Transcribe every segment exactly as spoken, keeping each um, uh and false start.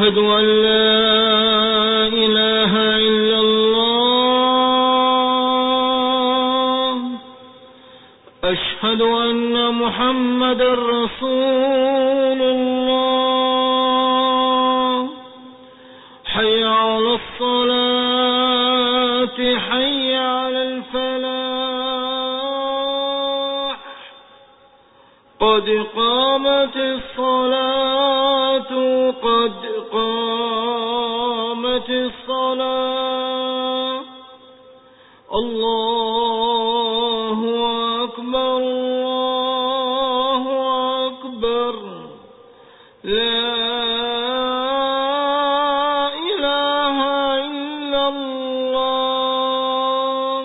أشهد أن لا إله إلا الله أشهد أن محمدا رسول الله حي على الصلاة حي على الفلاح قد قامت الصلاة قد قامت الصلاة الله أكبر الله أكبر لا إله إلا الله.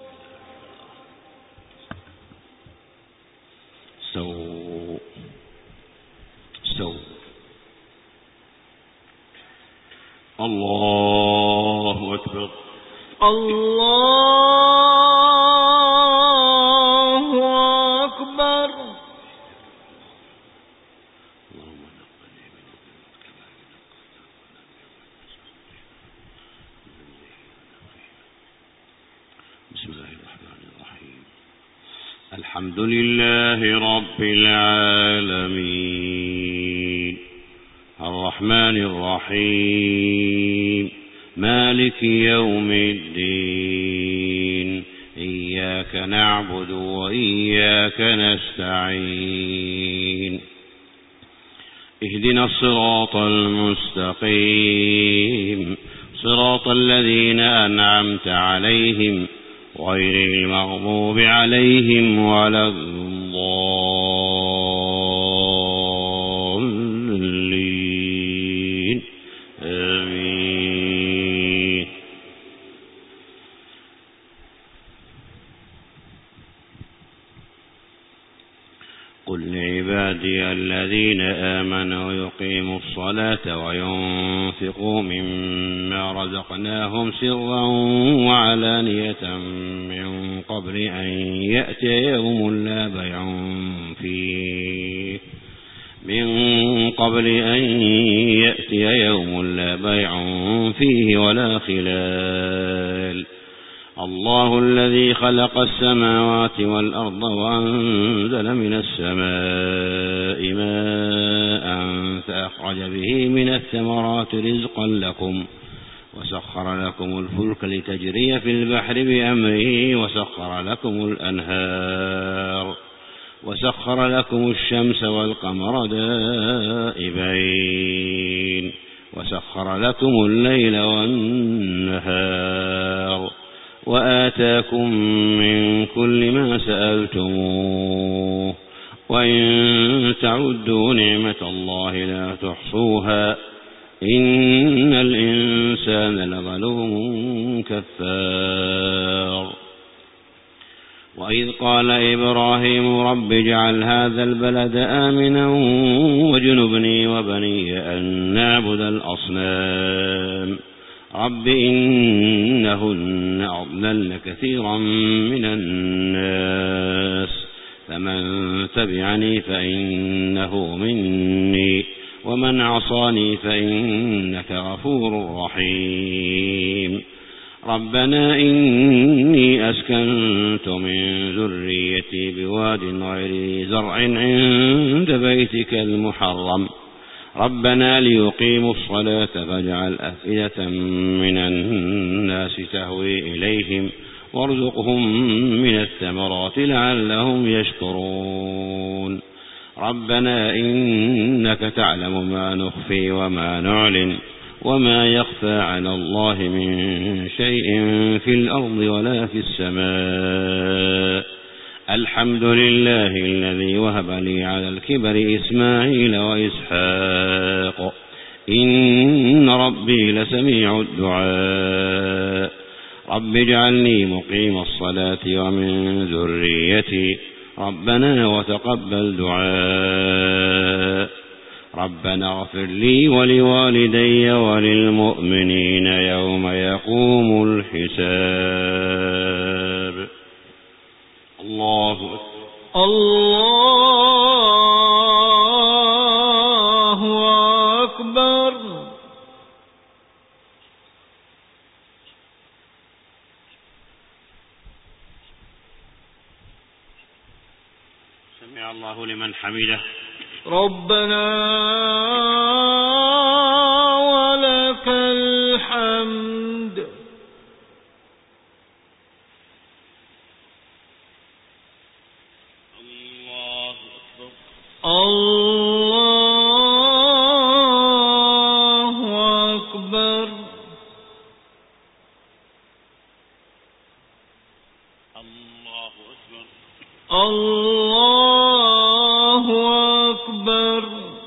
استووا استووا. الله أكبر. الله أكبر. بسم الله الرحمن الرحيم. الحمد لله رب العالمين الرحمن الرحيم مالك يوم الدين إياك نعبد وإياك نستعين اهدنا الصراط المستقيم صراط الذين أنعمت عليهم غير المغضوب عليهم ولا الضالين آمين. قل لعبادي الذين آمنوا يقيموا الصلاة وينفقوا مما رزقناهم سرا وعلانية من قبل أن يأتي يوم لا بيع فيه من قبل أن يأتي يوم لا بيع فيه ولا خلال. الله الذي خلق السماوات والأرض وأنزل من السماء ماء فأخرج به من الثمرات رزقا لكم وسخر لكم الفلك لتجري في البحر بأمره وسخر لكم الأنهار وسخر لكم الشمس والقمر دائبين وسخر لكم الليل والنهار وآتاكم من كل ما سألتموه وإن تعدوا نعمة الله لا تحصوها إن الإنسان لظلوم كفار. وإذ قال إبراهيم رب اجعل هذا البلد آمنا واجنبني وبني أن نعبد الأصنام رب إنهن أضللن كثيرا من الناس فمن تبعني فإنه مني ومن عصاني فإنك غفور رحيم. ربنا إني أسكنت من ذريتي بواد غير ذي زرع عند بيتك المحرم ربنا ليقيموا الصلاة فاجعل أفئدة من الناس تهوي إليهم وارزقهم من الثمرات لعلهم يشكرون. ربنا إنك تعلم ما نخفي وما نعلن وما يخفى على الله من شيء في الأرض ولا في السماء. الحمد لله الذي وهب لي على الكبر إسماعيل وإسحاق إن ربي لسميع الدعاء. رب اجعلني مقيم الصلاة ومن ذريتي ربنا وتقبل دعاء. ربنا اغفر لي ولوالدي وللمؤمنين يوم يقوم الحساب. الله الله أكبر. سمع الله لمن حمده. ربنا ولك الحمد. الله أكبر. الله أكبر. الله أكبر. الله أكبر.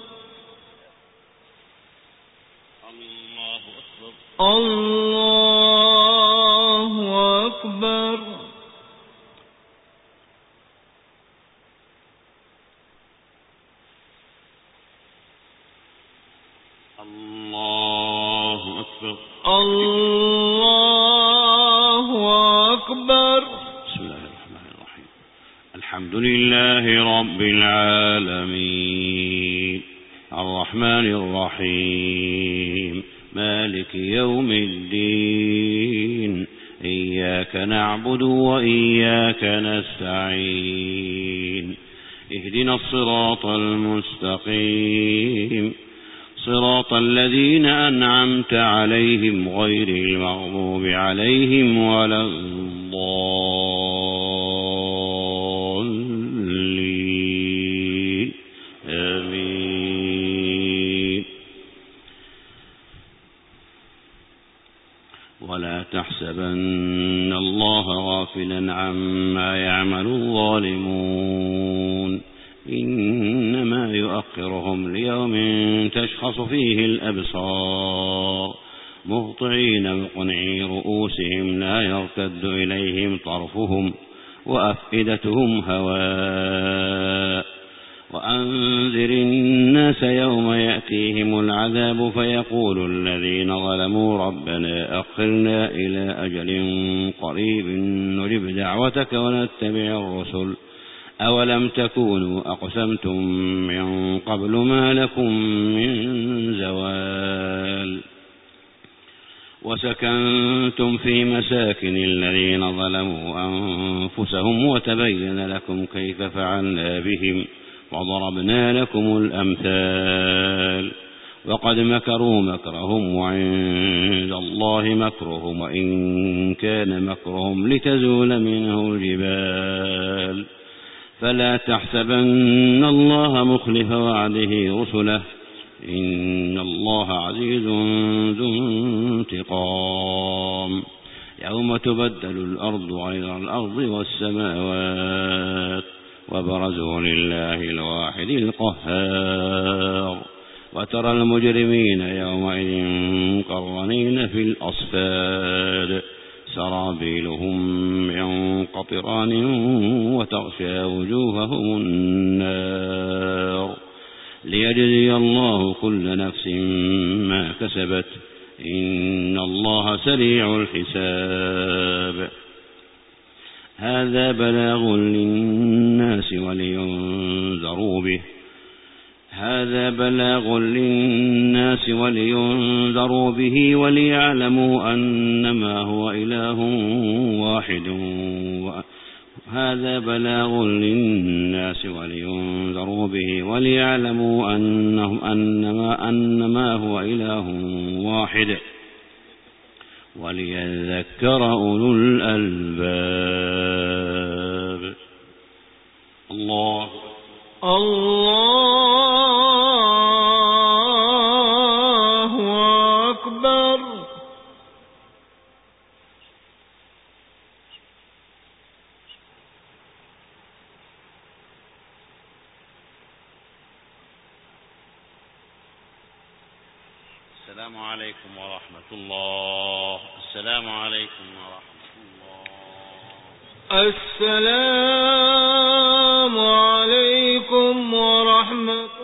الله أكبر. الله أكبر. الله أكبر. الله أكبر. بسم الله الرحمن الرحيم. الحمد لله رب العالمين الرحمن الرحيم مالك يوم الدين إياك نعبد وإياك نستعين اهدنا الصراط المستقيم صراط الذين أنعمت عليهم غير المغضوب عليهم ولا الضالين آمين. ولا تحسبن الله غافلا عما يعمل الظالمون إنما يؤخرهم ليوم تشخص فيه الأبصار مهطعين مقنعي رؤوسهم لا يرتد إليهم طرفهم وأفئدتهم هواء. وأنذر الناس يوم يأتيهم العذاب فيقول الذين ظلموا ربنا أخرنا إلى أجل قريب نجب دعوتك ونتبع الرسل أولم تكونوا أقسمتم من قبل ما لكم من زوال. وسكنتم في مساكن الذين ظلموا أنفسهم وتبين لكم كيف فعلنا بهم وضربنا لكم الأمثال. وقد مكروا مكرهم وعند الله مكرهم وإن كان مكرهم لتزول منه الجبال. فلا تحسبن الله مخلف وعده رسله إن الله عزيز ذو انتقام. يوم تبدل الأرض غير الأرض والسماوات وبرزوا لله الواحد القهار. وترى المجرمين يومئذ مقرنين في الأصفاد سرابيلهم من قطران وتغشى وجوههم النار ليجزي الله كل نفس ما كسبت إن الله سريع الحساب. هذا بلاغ للناس ولينذروا به هذا بلاغ للناس ولينذروا به وليعلموا أنما هو إله واحد هذا بلاغ للناس ولينذروا به وليعلموا أنه أنما, أنما هو إله واحد وليذكر أولو الألباب. الله الله أكبر. السلام عليكم ورحمة الله. السلام عليكم ورحمة الله. السلام عليكم ورحمة الله.